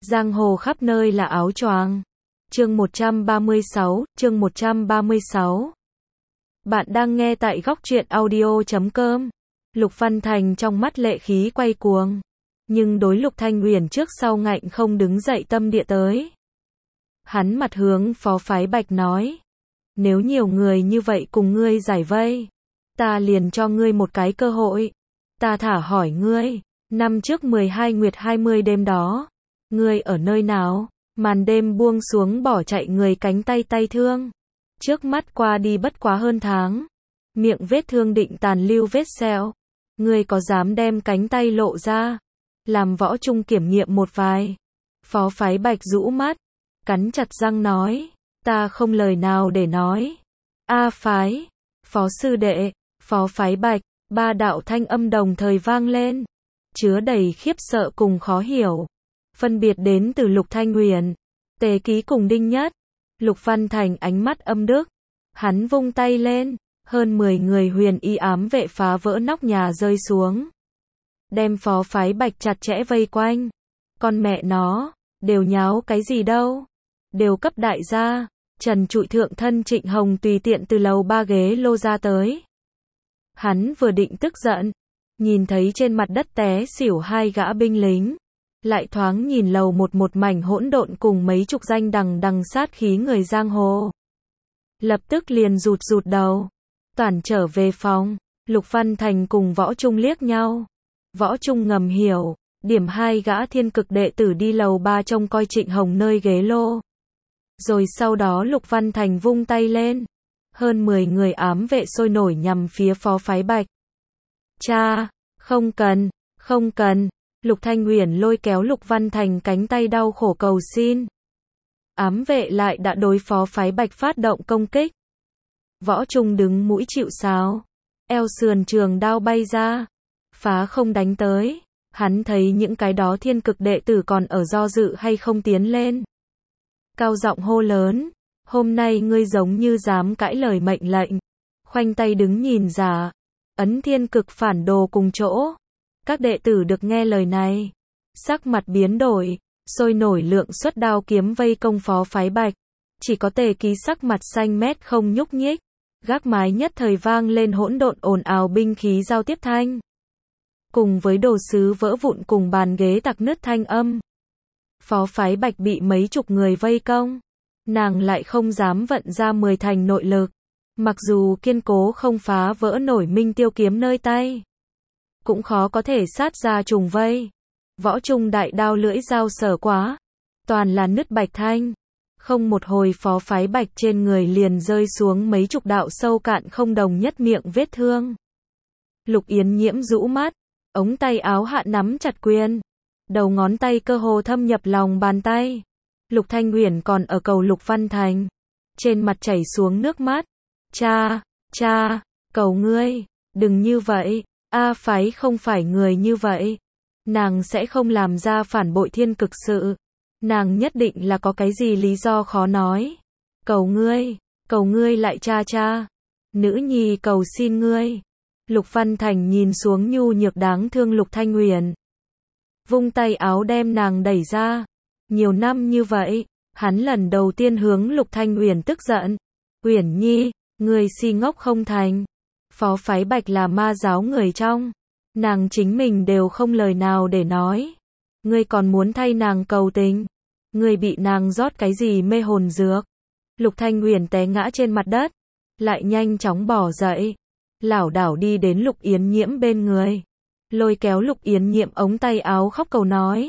Giang hồ khắp nơi là áo choàng. Chương 136. Bạn đang nghe tại góc truyện audio.com. Lục Văn Thành trong mắt lệ khí quay cuồng, nhưng đối Lục Thanh Uyển trước sau ngạnh không đứng dậy tâm địa tới. Hắn mặt hướng phó phái Bạch nói, nếu nhiều người như vậy cùng ngươi giải vây, ta liền cho ngươi một cái cơ hội. Ta thả hỏi ngươi, năm trước 12 nguyệt 20 đêm đó, ngươi ở nơi nào? Màn đêm buông xuống bỏ chạy người cánh tay thương. Trước mắt qua đi bất quá hơn tháng. Miệng vết thương định tàn lưu vết sẹo. Ngươi có dám đem cánh tay lộ ra? Làm Võ Trung kiểm nghiệm một vài. Phó phái Bạch rũ mắt, cắn chặt răng nói, ta không lời nào để nói. A phái, phó sư đệ, phó phái Bạch, ba đạo thanh âm đồng thời vang lên, chứa đầy khiếp sợ cùng khó hiểu. Phân biệt đến từ Lục Thanh Uyển, Tề Ký cùng Đinh Nhất. Lục Văn Thành ánh mắt âm đức, hắn vung tay lên, hơn 10 người huyền y ám vệ phá vỡ nóc nhà rơi xuống, đem phó phái Bạch chặt chẽ vây quanh. Con mẹ nó, đều nháo cái gì đâu, đều cấp đại gia. Trần Trụi thượng thân Trịnh Hồng tùy tiện từ lầu 3 ghế lô ra tới. Hắn vừa định tức giận, nhìn thấy trên mặt đất té xỉu hai gã binh lính, lại thoáng nhìn lầu một mảnh hỗn độn cùng mấy chục danh đằng sát khí người giang hồ. Lập tức liền rụt đầu, toàn trở về phòng. Lục Văn Thành cùng Võ Trung liếc nhau. Võ Trung ngầm hiểu, điểm hai gã thiên cực đệ tử đi lầu 3 trông coi Trịnh Hồng nơi ghế lô. Rồi sau đó Lục Văn Thành vung tay lên, hơn 10 người ám vệ sôi nổi nhằm phía phó phái Bạch. Cha, không cần. Lục Thanh Uyển lôi kéo Lục Văn Thành cánh tay đau khổ cầu xin. Ám vệ lại đã đối phó phái Bạch phát động công kích. Võ Trung đứng mũi chịu sào, eo sườn trường đao bay ra, phá không đánh tới. Hắn thấy những cái đó thiên cực đệ tử còn ở do dự hay không tiến lên. Cao giọng hô lớn, hôm nay ngươi giống như dám cãi lời mệnh lệnh, khoanh tay đứng nhìn giả, ấn thiên cực phản đồ cùng chỗ. Các đệ tử được nghe lời này, sắc mặt biến đổi, sôi nổi lượng xuất đao kiếm vây công phó phái Bạch. Chỉ có Tề Ký sắc mặt xanh mét không nhúc nhích, gác mái nhất thời vang lên hỗn độn ồn ào binh khí giao tiếp thanh, cùng với đồ sứ vỡ vụn cùng bàn ghế tạc nứt thanh âm. Phó phái Bạch bị mấy chục người vây công, nàng lại không dám vận ra 10 thành nội lực, mặc dù kiên cố không phá vỡ nổi Minh Tiêu kiếm nơi tay, cũng khó có thể sát ra trùng vây. Võ Trung đại đao lưỡi dao sở quá, toàn là nứt bạch thanh. Không một hồi phó phái Bạch trên người liền rơi xuống mấy chục đạo sâu cạn không đồng nhất miệng vết thương. Lục Yến Nhiễm rũ mắt, ống tay áo hạ nắm chặt quyền, đầu ngón tay cơ hồ thâm nhập lòng bàn tay. Lục Thanh Uyển còn ở cầu Lục Văn Thành, trên mặt chảy xuống nước mắt. Cha, cầu ngươi, đừng như vậy. A phái không phải người như vậy, nàng sẽ không làm ra phản bội thiên cực sự, nàng nhất định là có cái gì lý do khó nói. Cầu ngươi lại cha, nữ nhi cầu xin ngươi. Lục Văn Thành nhìn xuống nhu nhược đáng thương Lục Thanh Uyển, vung tay áo đem nàng đẩy ra. Nhiều năm như vậy, hắn lần đầu tiên hướng Lục Thanh Uyển tức giận. Uyển nhi, ngươi si ngốc không thành. Phó phái Bạch là ma giáo người trong, nàng chính mình đều không lời nào để nói, ngươi còn muốn thay nàng cầu tình, ngươi bị nàng rót cái gì mê hồn dược? Lục Thanh Uyển té ngã trên mặt đất, lại nhanh chóng bỏ dậy, lảo đảo đi đến Lục Yến Nhiễm bên người, lôi kéo Lục Yến Nhiễm ống tay áo khóc cầu nói,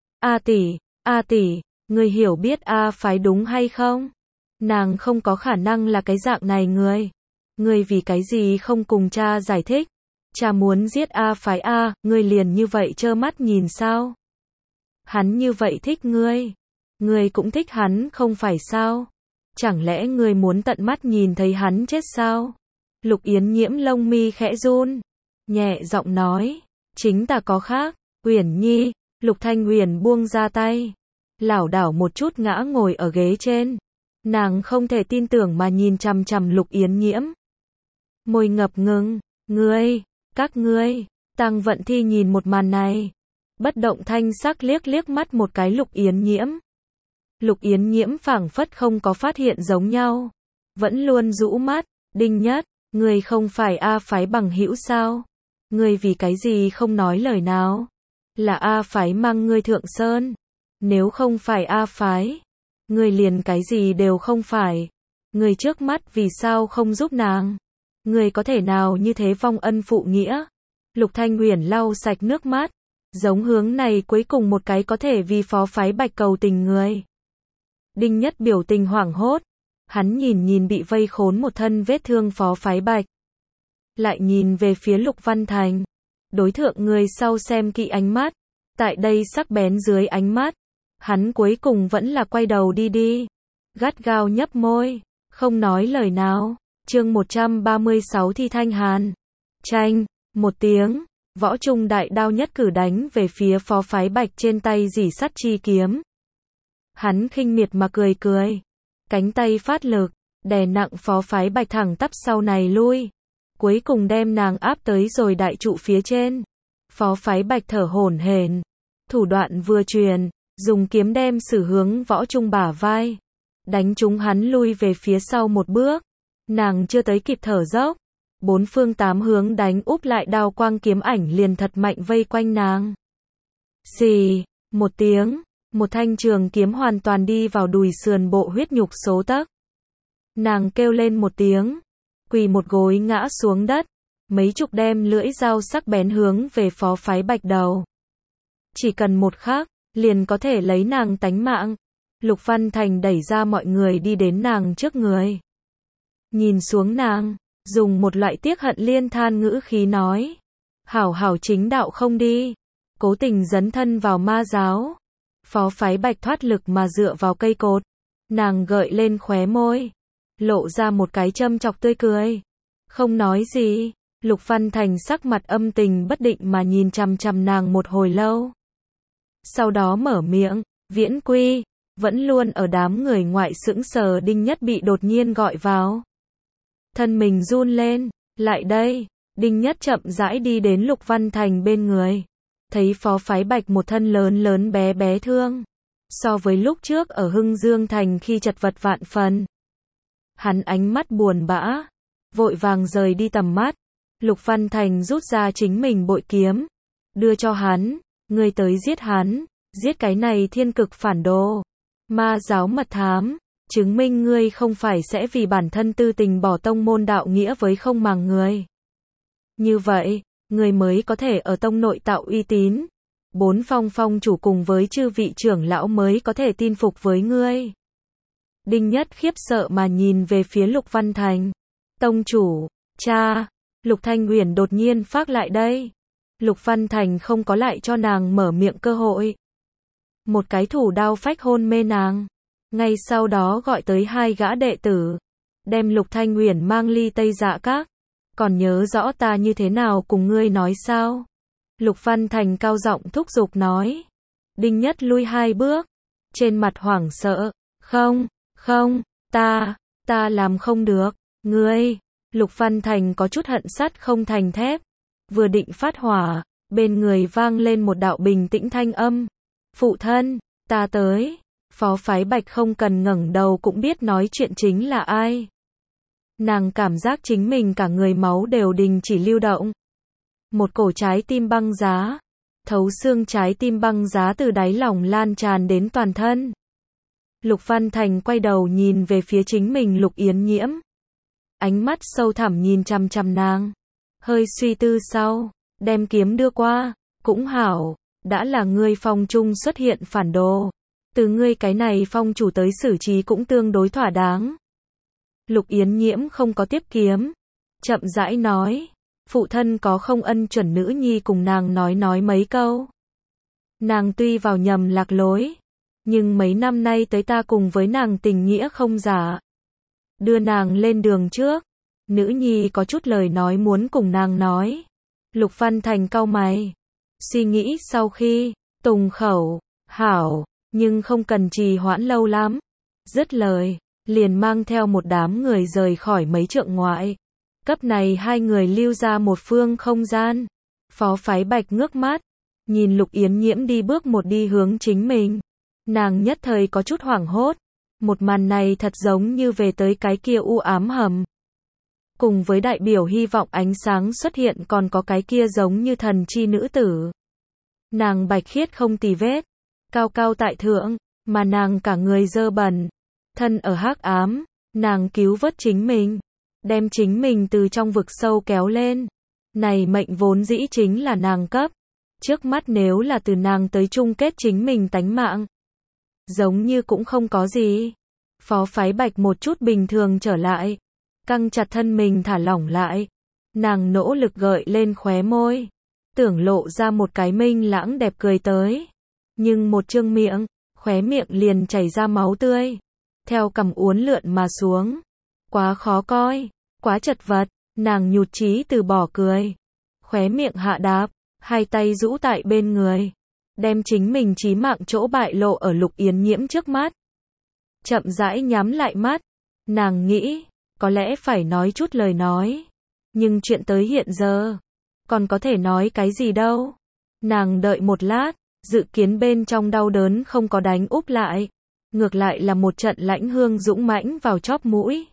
A tỷ, ngươi hiểu biết A phái đúng hay không? Nàng không có khả năng là cái dạng này người. Ngươi vì cái gì không cùng cha giải thích? Cha muốn giết A phái A, ngươi liền như vậy trơ mắt nhìn sao? Hắn như vậy thích ngươi, ngươi cũng thích hắn không phải sao? Chẳng lẽ ngươi muốn tận mắt nhìn thấy hắn chết sao? Lục Yến Nhiễm lông mi khẽ run, nhẹ giọng nói, chính ta có khác. Uyển nhi. Lục Thanh Uyển buông ra tay, lảo đảo một chút ngã ngồi ở ghế trên. Nàng không thể tin tưởng mà nhìn chằm chằm Lục Yến Nhiễm, môi ngập ngừng. Các ngươi. Tăng Vận Thi nhìn một màn này, bất động thanh sắc liếc liếc mắt một cái Lục Yến Nhiễm. Lục Yến Nhiễm phảng phất không có phát hiện giống nhau, vẫn luôn rũ mắt. Đinh Nhất, ngươi không phải A phái bằng hữu sao? Ngươi vì cái gì không nói lời nào? Là A phái mang ngươi thượng sơn. Nếu không phải A phái, ngươi liền cái gì đều không phải. Ngươi trước mắt vì sao không giúp nàng? Ngươi có thể nào như thế vong ân phụ nghĩa? Lục Thanh Uyển lau sạch nước mắt, giống hướng này cuối cùng một cái có thể vì phó phái Bạch cầu tình người. Đinh Nhất biểu tình hoảng hốt, hắn nhìn bị vây khốn một thân vết thương phó phái Bạch, lại nhìn về phía Lục Văn Thành, đối thượng người sau xem kỹ ánh mắt, tại đây sắc bén dưới ánh mắt, hắn cuối cùng vẫn là quay đầu đi, gắt gao nhấp môi, không nói lời nào. Chương 136 Thi Thanh Hàn. Chanh, một tiếng, Võ Trung đại đao nhất cử đánh về phía phó phái Bạch trên tay dỉ sắt chi kiếm. Hắn khinh miệt mà cười, cánh tay phát lực, đè nặng phó phái Bạch thẳng tắp sau này lui, cuối cùng đem nàng áp tới rồi đại trụ phía trên. Phó phái Bạch thở hổn hển, thủ đoạn vừa truyền, dùng kiếm đem sử hướng Võ Trung bả vai, đánh trúng hắn lui về phía sau một bước. Nàng chưa tới kịp thở dốc, bốn phương tám hướng đánh úp lại đao quang kiếm ảnh liền thật mạnh vây quanh nàng. Xì, một tiếng, một thanh trường kiếm hoàn toàn đi vào đùi sườn bộ huyết nhục số tấc. Nàng kêu lên một tiếng, quỳ một gối ngã xuống đất, mấy chục đem lưỡi dao sắc bén hướng về phó phái Bạch đầu. Chỉ cần một khắc, liền có thể lấy nàng tánh mạng. Lục Văn Thành đẩy ra mọi người đi đến nàng trước người. Nhìn xuống nàng, dùng một loại tiếc hận liên than ngữ khí nói. Hảo chính đạo không đi. Cố tình dấn thân vào ma giáo. Phó phái Bạch thoát lực mà dựa vào cây cột. Nàng gợi lên khóe môi, lộ ra một cái châm chọc tươi cười. Không nói gì, Lục Văn Thành sắc mặt âm tình bất định mà nhìn chằm chằm nàng một hồi lâu. Sau đó mở miệng, Viễn Quy, vẫn luôn ở đám người ngoại sững sờ Đinh Nhất bị đột nhiên gọi vào. Thân mình run lên, lại đây, Đinh Nhất chậm rãi đi đến Lục Văn Thành bên người. Thấy phó phái Bạch một thân lớn bé thương. So với lúc trước ở Hưng Dương Thành khi chật vật vạn phần. Hắn ánh mắt buồn bã, vội vàng rời đi tầm mắt. Lục Văn Thành rút ra chính mình bội kiếm, đưa cho hắn, ngươi tới giết hắn, giết cái này thiên cực phản đồ. Ma giáo mật thám, chứng minh ngươi không phải sẽ vì bản thân tư tình bỏ tông môn đạo nghĩa với không màng người. Như vậy, ngươi mới có thể ở tông nội tạo uy tín. Bốn phong chủ cùng với chư vị trưởng lão mới có thể tin phục với ngươi. Đinh Nhất khiếp sợ mà nhìn về phía Lục Văn Thành. Tông chủ, cha, Lục Thanh Uyển đột nhiên phác lại đây. Lục Văn Thành không có lại cho nàng mở miệng cơ hội. Một cái thủ đao phách hôn mê nàng. Ngay sau đó gọi tới hai gã đệ tử, đem Lục Thanh Uyển mang ly Tây Dạ Các. Còn nhớ rõ ta như thế nào cùng ngươi nói sao? Lục Văn Thành cao giọng thúc giục nói. Đinh Nhất lui hai bước, trên mặt hoảng sợ. Không, ta làm không được, ngươi. Lục Văn Thành có chút hận sắt không thành thép. Vừa định phát hỏa, bên người vang lên một đạo bình tĩnh thanh âm. Phụ thân, ta tới. Phó phái Bạch không cần ngẩng đầu cũng biết nói chuyện chính là ai. Nàng cảm giác chính mình cả người máu đều đình chỉ lưu động. Một cổ trái tim băng giá, thấu xương trái tim băng giá từ đáy lòng lan tràn đến toàn thân. Lục Văn Thành quay đầu nhìn về phía chính mình Lục Yến Nhiễm. Ánh mắt sâu thẳm nhìn chằm chằm nàng. Hơi suy tư sau, đem kiếm đưa qua. Cũng hảo, đã là ngươi phong trung xuất hiện phản đồ. Từ ngươi cái này phong chủ tới xử trí cũng tương đối thỏa đáng. Lục Yến Nhiễm không có tiếp kiếm. Chậm rãi nói. Phụ thân có không ân chuẩn nữ nhi cùng nàng nói mấy câu. Nàng tuy vào nhầm lạc lối, nhưng mấy năm nay tới ta cùng với nàng tình nghĩa không giả. Đưa nàng lên đường trước, nữ nhi có chút lời nói muốn cùng nàng nói. Lục Văn Thành cau mày, suy nghĩ sau khi, tùng khẩu, hảo, nhưng không cần trì hoãn lâu lắm. Dứt lời, liền mang theo một đám người rời khỏi mấy trượng ngoại. Cấp này hai người lưu ra một phương không gian. Phó phái Bạch ngước mắt, nhìn Lục Yến Nhiễm đi bước một đi hướng chính mình. Nàng nhất thời có chút hoảng hốt. Một màn này thật giống như về tới cái kia u ám hầm. Cùng với đại biểu hy vọng ánh sáng xuất hiện còn có cái kia giống như thần chi nữ tử. Nàng bạch khiết không tì vết, cao cao tại thượng, mà nàng cả người dơ bẩn, thân ở hắc ám, nàng cứu vớt chính mình, đem chính mình từ trong vực sâu kéo lên. Này mệnh vốn dĩ chính là nàng cấp, trước mắt nếu là từ nàng tới chung kết chính mình tánh mạng, giống như cũng không có gì. Phó Phái Bạch một chút bình thường trở lại, căng chặt thân mình thả lỏng lại, nàng nỗ lực gợi lên khóe môi, tưởng lộ ra một cái minh lãng đẹp cười tới, nhưng một trương miệng, khóe miệng liền chảy ra máu tươi, theo cằm uốn lượn mà xuống, quá khó coi, quá chật vật, nàng nhụt chí từ bỏ cười, khóe miệng hạ đáp, hai tay rũ tại bên người, đem chính mình chí mạng chỗ bại lộ ở Lục Yến Nhiễm trước mắt. Chậm rãi nhắm lại mắt, nàng nghĩ, có lẽ phải nói chút lời nói, nhưng chuyện tới hiện giờ, còn có thể nói cái gì đâu. Nàng đợi một lát, dự kiến bên trong đau đớn không có đánh úp lại, ngược lại là một trận lãnh hương dũng mãnh vào chóp mũi.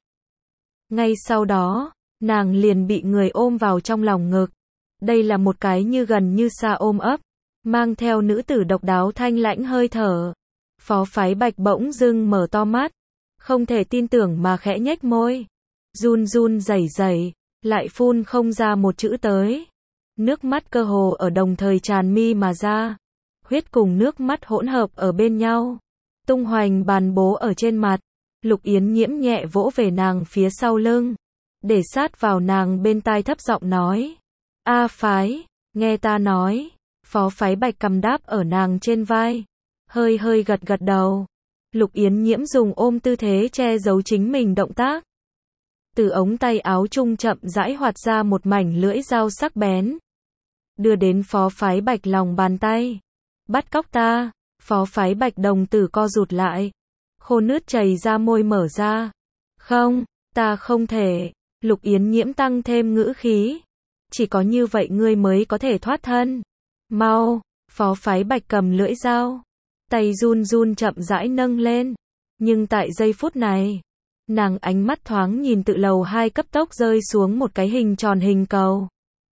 Ngay sau đó, nàng liền bị người ôm vào trong lòng ngực. Đây là một cái như gần như xa ôm ấp, mang theo nữ tử độc đáo thanh lãnh hơi thở. Phó Phái Bạch bỗng dưng mở to mắt, không thể tin tưởng mà khẽ nhếch môi, run run rẩy rẩy, lại phun không ra một chữ tới. Nước mắt cơ hồ ở đồng thời tràn mi mà ra, huyết cùng nước mắt hỗn hợp ở bên nhau, tung hoành bàn bố ở trên mặt. Lục Yến Nhiễm nhẹ vỗ về nàng phía sau lưng, để sát vào nàng bên tai thấp giọng nói, A Phái, nghe ta nói. Phó Phái Bạch cầm đáp ở nàng trên vai, hơi hơi gật gật đầu. Lục Yến Nhiễm dùng ôm tư thế che giấu chính mình động tác. Từ ống tay áo trung chậm rãi hoạt ra một mảnh lưỡi dao sắc bén, đưa đến Phó Phái Bạch lòng bàn tay. Bắt cóc ta. Phó Phái Bạch đồng tử co rụt lại, khô nước chảy ra môi mở ra. Không, ta không thể. Lục Yến Nhiễm tăng thêm ngữ khí, chỉ có như vậy ngươi mới có thể thoát thân. Mau. Phó Phái Bạch cầm lưỡi dao, tay run run chậm rãi nâng lên, nhưng tại giây phút này, nàng ánh mắt thoáng nhìn tự lầu 2 cấp tốc rơi xuống một cái hình tròn hình cầu.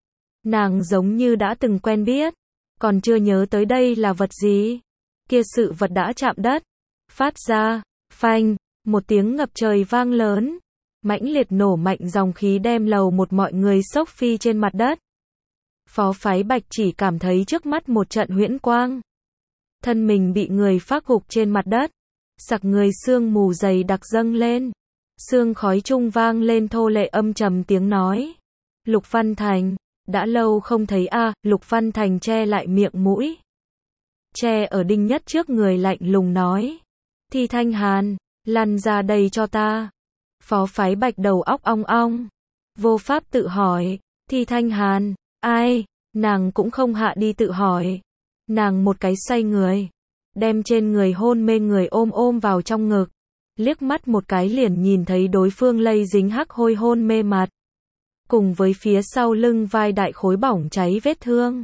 Nàng giống như đã từng quen biết, còn chưa nhớ tới đây là vật gì. Kia sự vật đã chạm đất, phát ra, phanh, một tiếng ngập trời vang lớn, mãnh liệt nổ mạnh dòng khí đem lầu một mọi người xốc phi trên mặt đất. Phó Phái Bạch chỉ cảm thấy trước mắt một trận huyễn quang. Thân mình bị người phác gục trên mặt đất, sặc người sương mù dày đặc dâng lên. Sương khói trung vang lên thô lệ âm trầm tiếng nói. Lục Văn Thành, đã lâu không thấy a. Lục Văn Thành che lại miệng mũi, che ở Đinh Nhất trước người lạnh lùng nói. Thi Thanh Hàn, lăn ra đây cho ta. Phó Phái Bạch đầu óc ong ong, vô pháp tự hỏi, Thi Thanh Hàn, ai? Nàng cũng không hạ đi tự hỏi. Nàng một cái xoay người, đem trên người hôn mê người ôm vào trong ngực, liếc mắt một cái liền nhìn thấy đối phương lây dính hắc hôi hôn mê mặt, cùng với phía sau lưng vai đại khối bỏng cháy vết thương.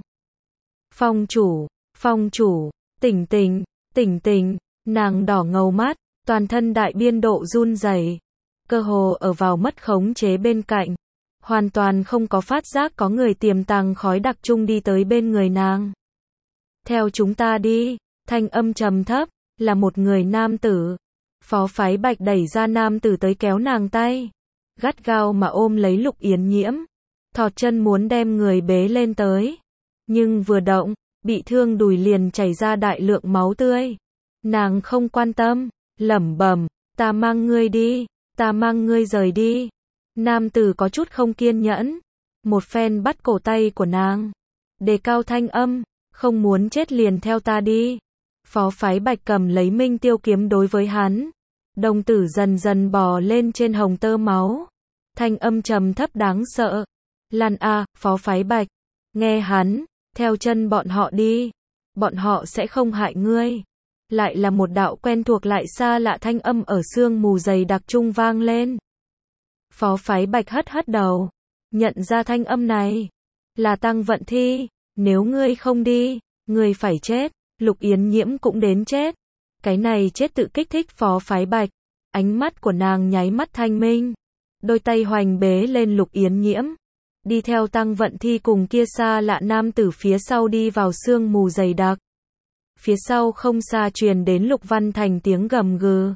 Phong chủ, tỉnh tỉnh, nàng đỏ ngầu mắt, toàn thân đại biên độ run rẩy, cơ hồ ở vào mất khống chế bên cạnh, hoàn toàn không có phát giác có người tiềm tàng khói đặc trung đi tới bên người nàng. Theo chúng ta đi. Thanh âm trầm thấp, là một người nam tử. Phó Phái Bạch đẩy ra nam tử tới kéo nàng tay, gắt gao mà ôm lấy Lục Yến Nhiễm, thọt chân muốn đem người bế lên tới, nhưng vừa động, bị thương đùi liền chảy ra đại lượng máu tươi. Nàng không quan tâm, lẩm bẩm, ta mang ngươi đi, ta mang ngươi rời đi. Nam tử có chút không kiên nhẫn, một phen bắt cổ tay của nàng, đề cao thanh âm, không muốn chết liền theo ta đi. Phó Phái Bạch cầm lấy Minh Tiêu kiếm đối với hắn, đồng tử dần dần bò lên trên hồng tơ máu, thanh âm trầm thấp đáng sợ. Lan a, Phó Phái Bạch, nghe hắn, theo chân bọn họ đi, bọn họ sẽ không hại ngươi. Lại là một đạo quen thuộc lại xa lạ thanh âm ở sương mù dày đặc trung vang lên. Phó Phái Bạch hất hất đầu, nhận ra thanh âm này là Tăng Vận Thi. Nếu ngươi không đi, Ngươi phải chết, Lục Yến Nhiễm cũng đến chết. Cái này chết tự kích thích Phó Phái Bạch. Ánh mắt của nàng nháy mắt thanh minh. Đôi tay hoành bế lên Lục Yến Nhiễm. Đi theo Tăng Vận Thi cùng kia xa lạ nam tử phía sau đi vào sương mù dày đặc. Phía sau không xa truyền đến Lục Văn Thành tiếng gầm gừ.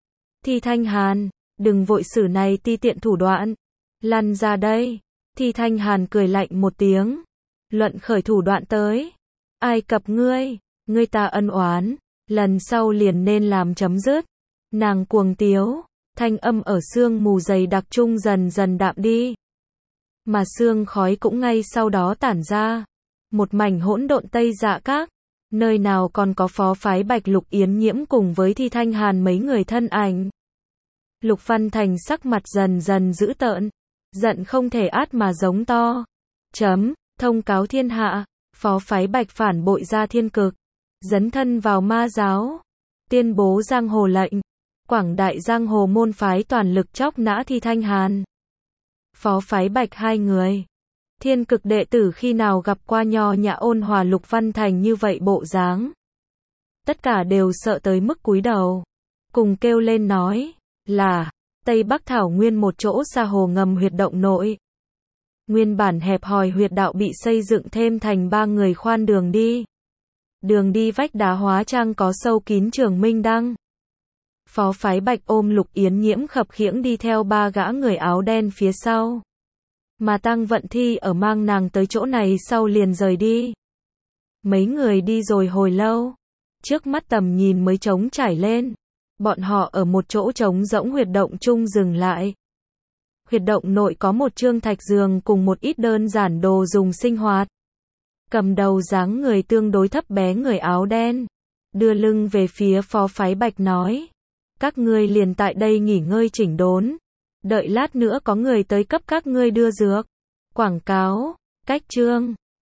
Thi Thanh Hàn, đừng vội xử này ti tiện thủ đoạn. Lăn ra đây. Thi Thanh Hàn cười lạnh một tiếng. Luận khởi thủ đoạn tới. Ai cập ngươi, ngươi ta ân oán, lần sau liền nên làm chấm dứt. Nàng cuồng tiếu, thanh âm ở sương mù dày đặc trung dần dần đạm đi. Mà sương khói cũng ngay sau đó tản ra. Một mảnh hỗn độn Tây Dạ Các. Nơi nào còn có Phó Phái Bạch Lục Yến Nhiễm cùng với Thi Thanh Hàn mấy người thân ảnh. Lục Văn Thành sắc mặt dần dần dữ tợn. Giận không thể át mà giống to. Thông cáo thiên hạ. Phó Phái Bạch phản bội ra thiên cực. Dấn thân vào ma giáo. Tuyên bố giang hồ lệnh. Quảng đại giang hồ môn phái toàn lực chóc nã Thi Thanh Hàn. Phó Phái Bạch hai người. Thiên cực đệ tử khi nào gặp qua nho nhã ôn hòa Lục Văn Thành như vậy bộ dáng. Tất cả đều sợ tới mức cúi đầu. Cùng kêu lên nói là Tây Bắc Thảo Nguyên một chỗ xa hồ ngầm huyệt động nội. Nguyên bản hẹp hòi huyệt đạo bị xây dựng thêm thành 3 người khoan đường đi. Đường đi vách đá hóa trang có sâu kín trường minh đăng. Phó Phái Bạch ôm Lục Yến Nhiễm khập khiễng đi theo 3 gã người áo đen phía sau. Mà Tăng Vận Thi ở mang nàng tới chỗ này sau liền rời đi. Mấy người đi rồi hồi lâu. Trước mắt tầm nhìn mới trống trải lên. Bọn họ ở một chỗ trống rỗng huyệt động chung dừng lại. Huyệt động nội có một trương thạch giường cùng một ít đơn giản đồ dùng sinh hoạt. Cầm đầu dáng người tương đối thấp bé người áo đen. Đưa lưng về phía Phó Phái Bạch nói. Các ngươi liền tại đây nghỉ ngơi chỉnh đốn. Đợi lát nữa có người tới cấp các ngươi đưa dược. Quảng cáo, cách chương.